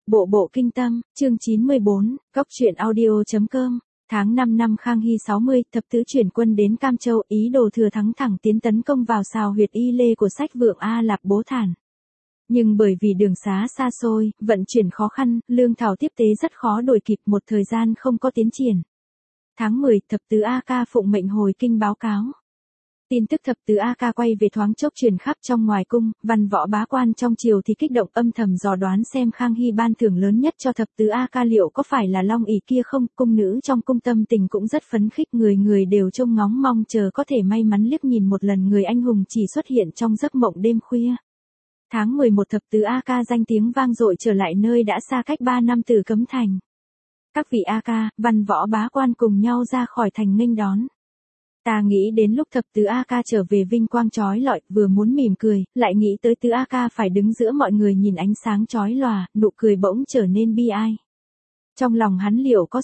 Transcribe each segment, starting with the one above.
Bộ bộ kinh tâm, chương 94, Cóc truyện audio.com. Tháng 5 năm Khang Hy 60, thập tứ chuyển quân đến Cam Châu, ý đồ thừa thắng thẳng tiến tấn công vào sào huyệt Y Lê của Sách Vượng A Lạp Bố Thản. Nhưng bởi vì đường xá xa xôi, vận chuyển khó khăn, lương thảo tiếp tế rất khó đuổi kịp, một thời gian không có tiến triển. Tháng 10, thập tứ A Ca phụng mệnh hồi kinh báo cáo. Tin tức thập tứ A Ca quay về thoáng chốc truyền khắp trong ngoài cung, văn võ bá quan trong triều thì kích động âm thầm dò đoán xem Khang Hy ban thưởng lớn nhất cho thập tứ A Ca liệu có phải là Long ỷ kia không. Cung nữ trong cung tâm tình cũng rất phấn khích, người người đều trông ngóng mong chờ có thể may mắn liếc nhìn một lần người anh hùng chỉ xuất hiện trong giấc mộng đêm khuya. Tháng 11, thập tứ A Ca danh tiếng vang dội trở lại nơi đã xa cách 3 năm từ Cấm Thành. Các vị A Ca, văn võ bá quan cùng nhau ra khỏi thành nghênh đón. Ta nghĩ đến lúc thập tứ A Ca trở về vinh quang chói lọi, vừa muốn mỉm cười, lại nghĩ tới tứ A Ca phải đứng giữa mọi người nhìn ánh sáng chói lòa, nụ cười bỗng trở nên bi ai. Trong lòng hắn liệu có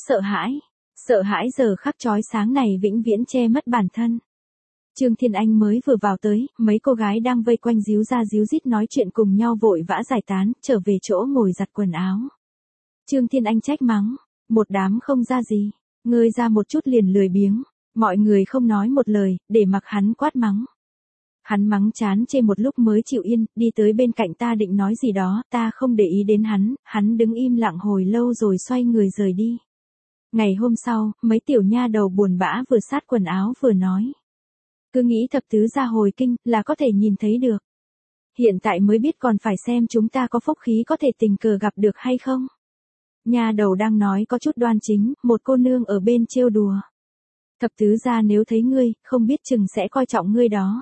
sợ hãi giờ khắc chói sáng này vĩnh viễn che mất bản thân. Trương Thiên Anh mới vừa vào tới, mấy cô gái đang vây quanh díu ra díu dít nói chuyện cùng nhau vội vã giải tán, trở về chỗ ngồi giặt quần áo. Trương Thiên Anh trách mắng, một đám không ra gì, ngơi ra một chút liền lười biếng. Mọi người không nói một lời, để mặc hắn quát mắng. Hắn mắng chán chê một lúc mới chịu yên, đi tới bên cạnh ta định nói gì đó, ta không để ý đến hắn đứng im lặng hồi lâu rồi xoay người rời đi. Ngày hôm sau, mấy tiểu nha đầu buồn bã vừa sát quần áo vừa nói. Cứ nghĩ thập tứ ra hồi kinh, là có thể nhìn thấy được. Hiện tại mới biết còn phải xem chúng ta có phúc khí có thể tình cờ gặp được hay không. Nha đầu đang nói có chút đoan chính, một cô nương ở bên trêu đùa. Thập tứ gia nếu thấy ngươi, không biết chừng sẽ coi trọng ngươi đó.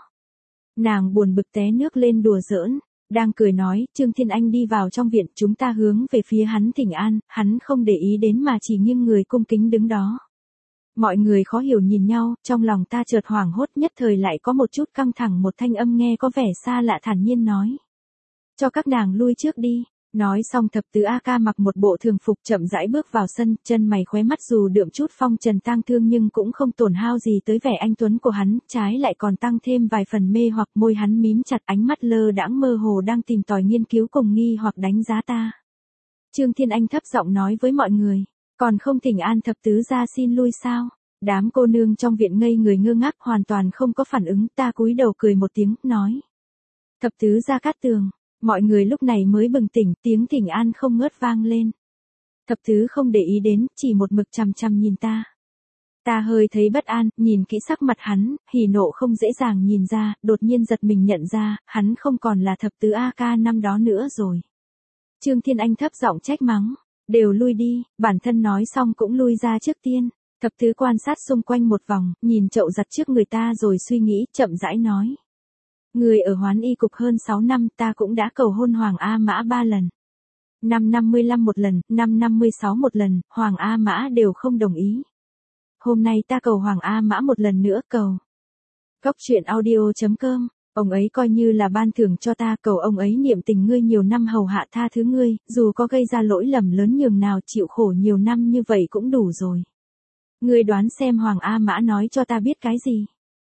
Nàng buồn bực té nước lên đùa giỡn, đang cười nói, Trương Thiên Anh đi vào trong viện, chúng ta hướng về phía hắn thỉnh an, hắn không để ý đến mà chỉ nghiêng người cung kính đứng đó. Mọi người khó hiểu nhìn nhau, trong lòng ta chợt hoảng hốt, nhất thời lại có một chút căng thẳng, một thanh âm nghe có vẻ xa lạ thản nhiên nói. Cho các nàng lui trước đi. Nói xong thập tứ A Ca mặc một bộ thường phục chậm rãi bước vào sân, chân mày khóe mắt dù đượm chút phong trần tang thương nhưng cũng không tổn hao gì tới vẻ anh tuấn của hắn, trái lại còn tăng thêm vài phần mê hoặc, môi hắn mím chặt, ánh mắt lơ đãng mơ hồ đang tìm tòi nghiên cứu cùng nghi hoặc đánh giá ta. Trương Thiên Anh thấp giọng nói với mọi người, còn không thỉnh an thập tứ gia xin lui sao? Đám cô nương trong viện ngây người ngơ ngác hoàn toàn không có phản ứng, ta cúi đầu cười một tiếng, nói. Thập tứ gia Cát Tường. Mọi người lúc này mới bừng tỉnh, tiếng thỉnh an không ngớt vang lên. Thập tứ không để ý đến, chỉ một mực chằm chằm nhìn ta. Ta hơi thấy bất an, nhìn kỹ sắc mặt hắn, hỉ nộ không dễ dàng nhìn ra, đột nhiên giật mình nhận ra, hắn không còn là thập tứ A Ca năm đó nữa rồi. Trương Thiên Anh thấp giọng trách mắng, đều lui đi, bản thân nói xong cũng lui ra trước tiên. Thập tứ quan sát xung quanh một vòng, nhìn chậu giặt trước người ta rồi suy nghĩ, chậm rãi nói. Người ở Hoán Y cục hơn 6 năm, ta cũng đã cầu hôn Hoàng A Mã 3 lần. Năm 55 một lần, năm 56 một lần, Hoàng A Mã đều không đồng ý. Hôm nay ta cầu Hoàng A Mã một lần nữa cầu. Cóc truyện audio.com, ông ấy coi như là ban thưởng cho ta, cầu ông ấy niệm tình ngươi nhiều năm hầu hạ tha thứ ngươi, dù có gây ra lỗi lầm lớn nhường nào chịu khổ nhiều năm như vậy cũng đủ rồi. Ngươi đoán xem Hoàng A Mã nói cho ta biết cái gì?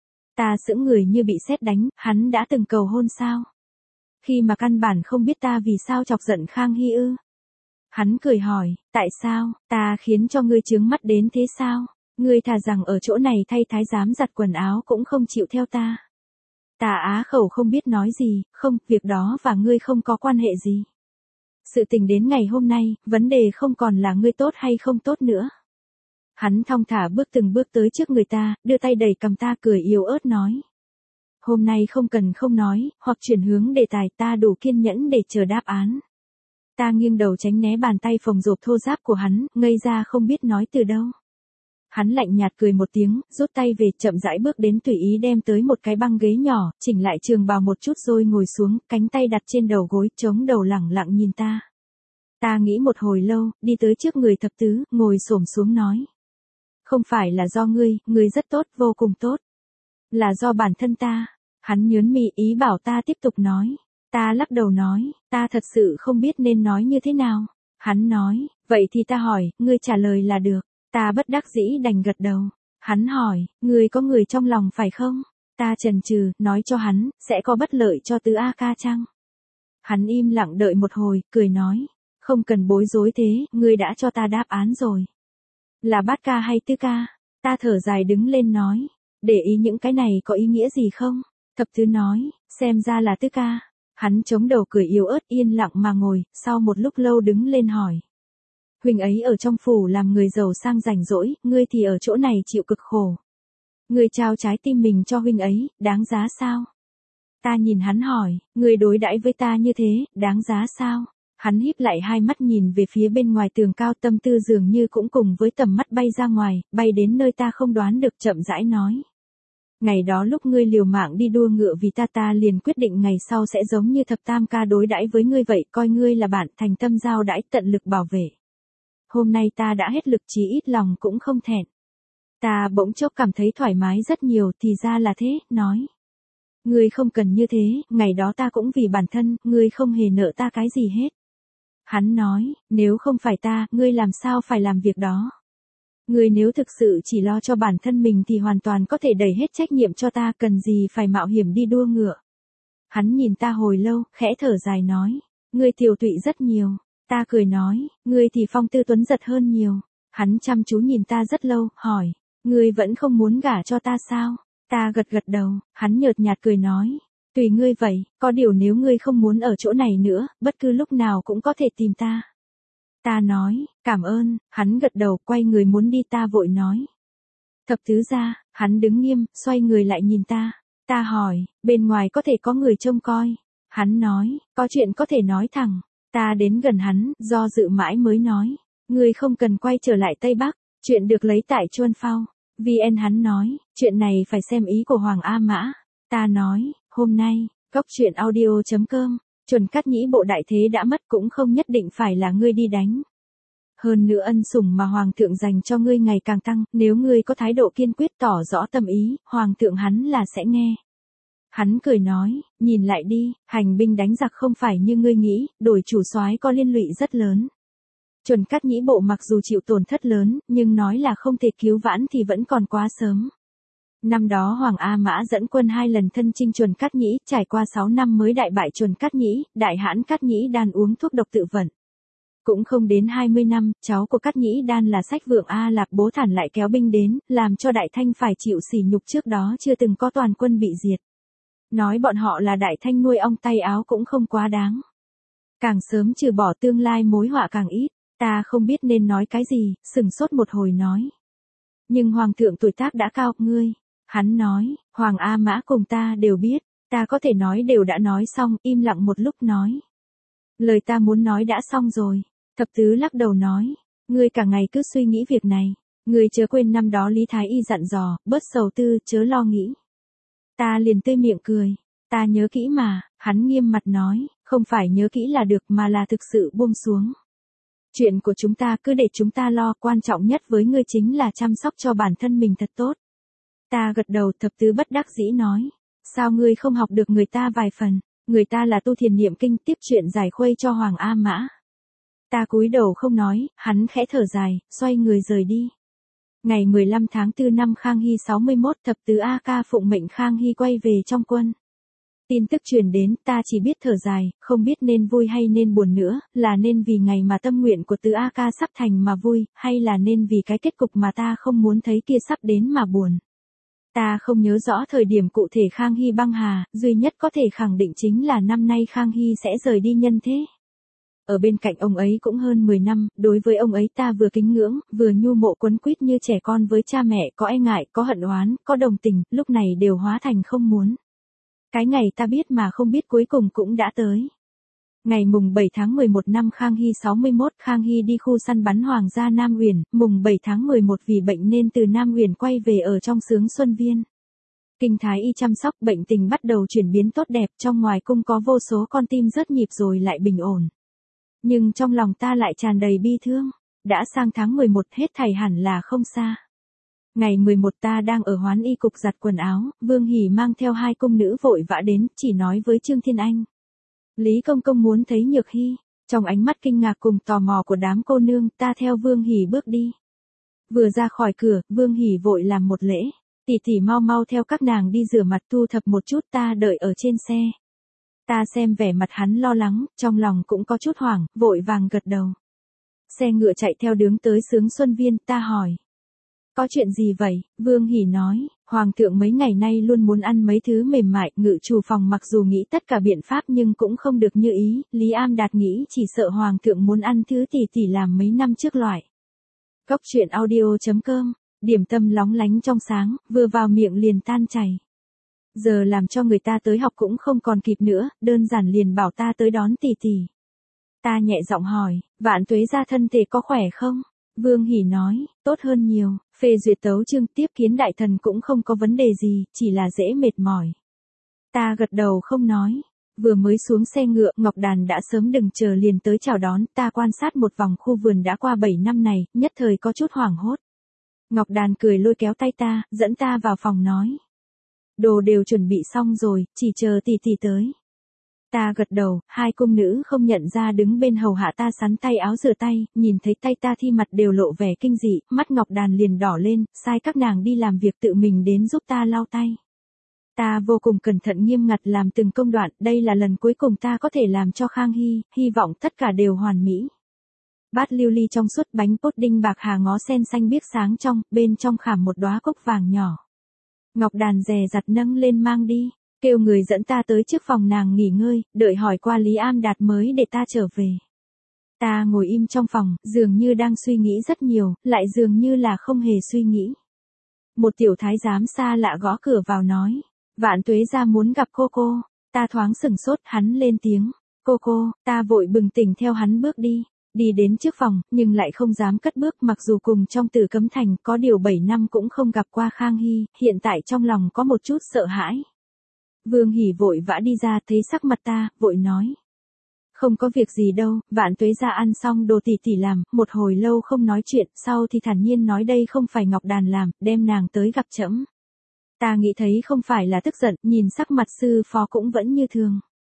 Ta sững người như bị sét đánh, hắn đã từng cầu hôn sao? Khi mà căn bản không biết ta vì sao chọc giận Khang Hy ư? Hắn cười hỏi, tại sao, ta khiến cho ngươi chướng mắt đến thế sao? Ngươi thà rằng ở chỗ này thay thái giám giặt quần áo cũng không chịu theo ta. Ta á khẩu không biết nói gì, không, việc đó và ngươi không có quan hệ gì. Sự tình đến ngày hôm nay, vấn đề không còn là ngươi tốt hay không tốt nữa. Hắn thong thả bước từng bước tới trước người ta, đưa tay đẩy cầm ta cười yếu ớt nói. Hôm nay không cần không nói, hoặc chuyển hướng đề tài, ta đủ kiên nhẫn để chờ đáp án. Ta nghiêng đầu tránh né bàn tay phồng rộp thô ráp của hắn, ngây ra không biết nói từ đâu. Hắn lạnh nhạt cười một tiếng, rút tay về, chậm rãi bước đến tùy ý đem tới một cái băng ghế nhỏ, chỉnh lại trường bào một chút rồi ngồi xuống, cánh tay đặt trên đầu gối, chống đầu lẳng lặng nhìn ta. Ta nghĩ một hồi lâu, đi tới trước người thập tứ, ngồi xổm xuống nói. Không phải là do ngươi rất tốt, vô cùng tốt. Là do bản thân ta. Hắn nhớn mi ý bảo ta tiếp tục nói. Ta lắc đầu nói, ta thật sự không biết nên nói như thế nào. Hắn nói, vậy thì ta hỏi, ngươi trả lời là được. Ta bất đắc dĩ đành gật đầu. Hắn hỏi, ngươi có người trong lòng phải không? Ta chần chừ, nói cho hắn, sẽ có bất lợi cho tứ A Ca chăng? Hắn im lặng đợi một hồi, cười nói. Không cần bối rối thế, ngươi đã cho ta đáp án rồi. Là bát ca hay tứ ca? Ta thở dài đứng lên nói. Để ý những cái này có ý nghĩa gì không? Thập tứ nói, xem ra là tứ ca. Hắn chống đầu cười yếu ớt yên lặng mà ngồi, sau một lúc lâu đứng lên hỏi. Huynh ấy ở trong phủ làm người giàu sang rảnh rỗi, ngươi thì ở chỗ này chịu cực khổ. Ngươi trao trái tim mình cho huynh ấy, đáng giá sao? Ta nhìn hắn hỏi, ngươi đối đãi với ta như thế, đáng giá sao? Hắn híp lại hai mắt nhìn về phía bên ngoài tường cao, tâm tư dường như cũng cùng với tầm mắt bay ra ngoài, bay đến nơi ta không đoán được, chậm rãi nói. Ngày đó lúc ngươi liều mạng đi đua ngựa vì ta liền quyết định ngày sau sẽ giống như thập tam ca đối đãi với ngươi vậy, coi ngươi là bạn, thành tâm giao đãi, tận lực bảo vệ. Hôm nay ta đã hết lực, chí ít lòng cũng không thẹn. Ta bỗng chốc cảm thấy thoải mái rất nhiều, thì ra là thế, nói. Ngươi không cần như thế, ngày đó ta cũng vì bản thân, ngươi không hề nợ ta cái gì hết. Hắn nói, nếu không phải ta, ngươi làm sao phải làm việc đó. Ngươi nếu thực sự chỉ lo cho bản thân mình thì hoàn toàn có thể đẩy hết trách nhiệm cho ta, cần gì phải mạo hiểm đi đua ngựa. Hắn nhìn ta hồi lâu, khẽ thở dài nói, ngươi tiều tụy rất nhiều. Ta cười nói, ngươi thì phong tư tuấn giật hơn nhiều. Hắn chăm chú nhìn ta rất lâu, hỏi, ngươi vẫn không muốn gả cho ta sao? Ta gật gật đầu, hắn nhợt nhạt cười nói, tùy ngươi vậy, có điều nếu ngươi không muốn ở chỗ này nữa, bất cứ lúc nào cũng có thể tìm ta. Ta nói, cảm ơn, hắn gật đầu, quay người muốn đi, ta vội nói. Thập tứ gia, hắn đứng nghiêm, xoay người lại nhìn ta. Ta hỏi, bên ngoài có thể có người trông coi. Hắn nói, có chuyện có thể nói thẳng. Ta đến gần hắn, do dự mãi mới nói. Ngươi không cần quay trở lại Tây Bắc, chuyện được lấy tại Chuân Phao. VN hắn nói, chuyện này phải xem ý của Hoàng A Mã. Ta nói, hôm nay, góc chuyện audio.com, Chuẩn Cát Nhĩ bộ đại thế đã mất, cũng không nhất định phải là ngươi đi đánh. Hơn nữa ân sủng mà Hoàng thượng dành cho ngươi ngày càng tăng, nếu ngươi có thái độ kiên quyết tỏ rõ tâm ý, Hoàng thượng hắn là sẽ nghe. Hắn cười nói, nhìn lại đi, hành binh đánh giặc không phải như ngươi nghĩ, đổi chủ soái có liên lụy rất lớn. Chuẩn Cát Nhĩ bộ mặc dù chịu tổn thất lớn, nhưng nói là không thể cứu vãn thì vẫn còn quá sớm. Năm đó Hoàng A Mã dẫn quân 2 lần thân chinh Chuẩn Cát Nhĩ, trải qua 6 năm mới đại bại Chuẩn Cát Nhĩ, đại hãn Cát Nhĩ Đan uống thuốc độc tự vận. Cũng không đến 20 năm, cháu của Cát Nhĩ Đan là Sách Vượng A Lạc Bố Thản lại kéo binh đến, làm cho Đại Thanh phải chịu sỉ nhục trước đó chưa từng có toàn quân bị diệt. Nói bọn họ là Đại Thanh nuôi ong tay áo cũng không quá đáng. Càng sớm trừ bỏ tương lai mối họa càng ít, ta không biết nên nói cái gì, sừng sốt một hồi nói. Nhưng Hoàng thượng tuổi tác đã cao, ngươi. Hắn nói, Hoàng A Mã cùng ta đều biết, ta có thể nói đều đã nói xong, im lặng một lúc nói. Lời ta muốn nói đã xong rồi. Thập tứ lắc đầu nói, ngươi cả ngày cứ suy nghĩ việc này, ngươi chớ quên năm đó Lý Thái Y dặn dò, bớt sầu tư, chớ lo nghĩ. Ta liền tươi miệng cười, ta nhớ kỹ mà, hắn nghiêm mặt nói, không phải nhớ kỹ là được mà là thực sự buông xuống. Chuyện của chúng ta cứ để chúng ta lo, quan trọng nhất với ngươi chính là chăm sóc cho bản thân mình thật tốt. Ta gật đầu, thập tứ bất đắc dĩ nói, sao ngươi không học được người ta vài phần, người ta là tu thiền niệm kinh, tiếp chuyện giải khuây cho Hoàng A Mã. Ta cúi đầu không nói, hắn khẽ thở dài, xoay người rời đi. Ngày 15 tháng 4 năm Khang Hy 61, thập tứ A Ca phụng mệnh Khang Hy quay về trong quân. Tin tức truyền đến, ta chỉ biết thở dài, không biết nên vui hay nên buồn nữa, là nên vì ngày mà tâm nguyện của tứ A Ca sắp thành mà vui, hay là nên vì cái kết cục mà ta không muốn thấy kia sắp đến mà buồn. Ta không nhớ rõ thời điểm cụ thể Khang Hy băng hà, duy nhất có thể khẳng định chính là năm nay Khang Hy sẽ rời đi nhân thế. Ở bên cạnh ông ấy cũng hơn 10 năm, đối với ông ấy ta vừa kính ngưỡng, vừa nhu mộ quấn quýt như trẻ con với cha mẹ, có e ngại, có hận oán, có đồng tình, lúc này đều hóa thành không muốn. Cái ngày ta biết mà không biết cuối cùng cũng đã tới. Ngày mùng 7 tháng 11 năm Khang Hy 61, Khang Hy đi khu săn bắn Hoàng gia Nam Uyển, mùng 7 tháng 11 vì bệnh nên từ Nam Uyển quay về ở trong xướng Xuân Viên. Kinh Thái Y chăm sóc, bệnh tình bắt đầu chuyển biến tốt đẹp, trong ngoài cung có vô số con tim rớt nhịp rồi lại bình ổn. Nhưng trong lòng ta lại tràn đầy bi thương, đã sang tháng 11 hết thảy hẳn là không xa. Ngày 11 ta đang ở Hoán Y cục giặt quần áo, Vương Hỉ mang theo 2 cung nữ vội vã đến, chỉ nói với Trương Thiên Anh. Lý Công Công muốn thấy Nhược Hy, trong ánh mắt kinh ngạc cùng tò mò của đám cô nương, ta theo Vương Hỉ bước đi. Vừa ra khỏi cửa, Vương Hỉ vội làm một lễ, tỷ tỷ mau mau theo các nàng đi rửa mặt thu thập một chút, ta đợi ở trên xe. Ta xem vẻ mặt hắn lo lắng, trong lòng cũng có chút hoảng, vội vàng gật đầu. Xe ngựa chạy theo hướng tới Sướng Xuân Viên, ta hỏi. Có chuyện gì vậy? Vương Hỷ nói, Hoàng thượng mấy ngày nay luôn muốn ăn mấy thứ mềm mại, Ngự Chủ phòng mặc dù nghĩ tất cả biện pháp nhưng cũng không được như ý, Lý Am Đạt nghĩ chỉ sợ Hoàng thượng muốn ăn thứ tỷ tỷ làm mấy năm trước loại. Cốc truyện audio.com, điểm tâm lóng lánh trong sáng, vừa vào miệng liền tan chảy. Giờ làm cho người ta tới học cũng không còn kịp nữa, đơn giản liền bảo ta tới đón tỷ tỷ. Ta nhẹ giọng hỏi, Vạn Tuế gia thân thể có khỏe không? Vương Hỷ nói, tốt hơn nhiều, phê duyệt tấu chương tiếp kiến đại thần cũng không có vấn đề gì, chỉ là dễ mệt mỏi. Ta gật đầu không nói. Vừa mới xuống xe ngựa, Ngọc Đàn đã sớm đừng chờ liền tới chào đón, ta quan sát một vòng khu vườn đã qua 7 năm này, nhất thời có chút hoảng hốt. Ngọc Đàn cười lôi kéo tay ta, dẫn ta vào phòng nói. Đồ đều chuẩn bị xong rồi, chỉ chờ tỷ tỷ tới. Ta gật đầu, hai cung nữ không nhận ra đứng bên hầu hạ ta sắn tay áo rửa tay, nhìn thấy tay ta thi mặt đều lộ vẻ kinh dị, mắt Ngọc Đàn liền đỏ lên, sai các nàng đi làm việc tự mình đến giúp ta lau tay. Ta vô cùng cẩn thận nghiêm ngặt làm từng công đoạn, đây là lần cuối cùng ta có thể làm cho Khang Hy, hy vọng tất cả đều hoàn mỹ. Bát lưu ly trong suốt, bánh pudding bạc hà ngó sen xanh biếc sáng trong, bên trong khảm một đóa cúc vàng nhỏ. Ngọc Đàn dè dặt nâng lên mang đi, kêu người dẫn ta tới trước phòng nàng nghỉ ngơi, đợi hỏi qua Lý Am Đạt mới để ta trở về. Ta ngồi im trong phòng, dường như đang suy nghĩ rất nhiều, lại dường như là không hề suy nghĩ. Một tiểu thái giám xa lạ gõ cửa vào nói, Vạn Tuế gia muốn gặp cô. Ta thoáng sửng sốt, hắn lên tiếng, cô, ta vội bừng tỉnh theo hắn bước đi. Đi đến trước phòng, nhưng lại không dám cất bước, mặc dù cùng trong Tử Cấm Thành có điều 7 năm cũng không gặp qua Khang Hy, hiện tại trong lòng có một chút sợ hãi. Vương Hỷ vội vã đi ra, thấy sắc mặt ta, vội nói. Không có việc gì đâu, Vạn Tuế gia ăn xong đồ tỷ tỷ làm, một hồi lâu không nói chuyện, sau thì thản nhiên nói đây không phải Ngọc Đàn làm, đem nàng tới gặp trẫm. Ta nghĩ thấy không phải là tức giận, nhìn sắc mặt sư phó cũng vẫn như thường.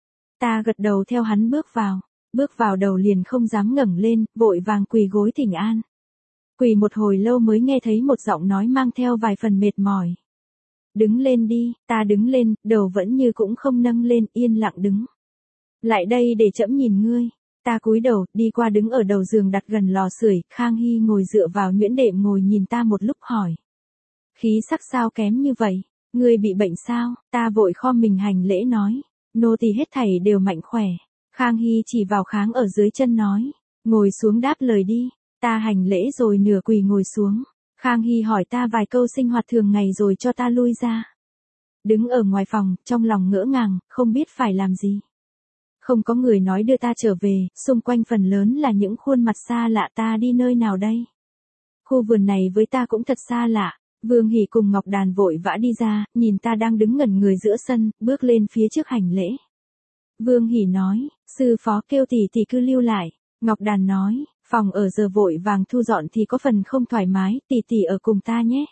Ta gật đầu theo hắn bước vào đầu liền không dám ngẩng lên, vội vàng quỳ gối thỉnh an. Quỳ một hồi lâu mới nghe thấy một giọng nói mang theo vài phần mệt mỏi. Đứng lên đi, ta đứng lên, đầu vẫn như cũng không nâng lên, yên lặng đứng. Lại đây để trẫm nhìn ngươi. Ta cúi đầu, đi qua đứng ở đầu giường đặt gần lò sưởi, Khang Hy ngồi dựa vào nhuyễn đệm ngồi nhìn ta một lúc hỏi. Khí sắc sao kém như vậy, ngươi bị bệnh sao? Ta vội khom mình hành lễ nói, nô tỳ hết thảy đều mạnh khỏe. Khang Hy chỉ vào kháng ở dưới chân nói, ngồi xuống đáp lời đi. Ta hành lễ rồi nửa quỳ ngồi xuống. Khang Hy hỏi ta vài câu sinh hoạt thường ngày rồi cho ta lui ra. Đứng ở ngoài phòng, trong lòng ngỡ ngàng, không biết phải làm gì. Không có người nói đưa ta trở về, xung quanh phần lớn là những khuôn mặt xa lạ, ta đi nơi nào đây? Khu vườn này với ta cũng thật xa lạ. Vương Hỷ cùng Ngọc Đàn vội vã đi ra, nhìn ta đang đứng ngẩn người giữa sân, bước lên phía trước hành lễ. Vương Hỷ nói, sư phó kêu tỷ tỷ cứ lưu lại. Ngọc Đàn nói, phòng ở giờ vội vàng thu dọn thì có phần không thoải mái, tỷ tỷ ở cùng ta nhé.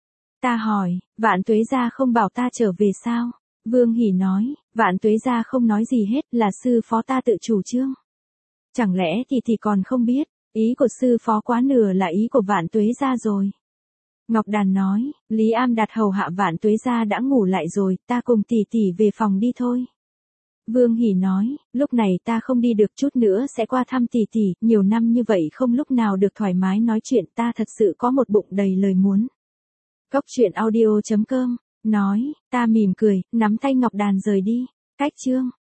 Ta hỏi, Vạn Tuế gia không bảo ta trở về sao? Vương Hỷ nói, Vạn Tuế gia không nói gì hết, là sư phó ta tự chủ trương. Chẳng lẽ tỷ tỷ còn không biết, ý của sư phó quá nửa là ý của Vạn Tuế gia rồi. Ngọc Đàn nói, Lý Am Đạt hầu hạ Vạn Tuế gia đã ngủ lại rồi, ta cùng tỷ tỷ về phòng đi thôi. Vương Hỷ nói, lúc này ta không đi được, chút nữa sẽ qua thăm tỷ tỷ, nhiều năm như vậy không lúc nào được thoải mái nói chuyện, ta thật sự có một bụng đầy lời muốn. Cốc truyện audio.com, nói, ta mỉm cười, nắm tay Ngọc Đàn rời đi. Cách chương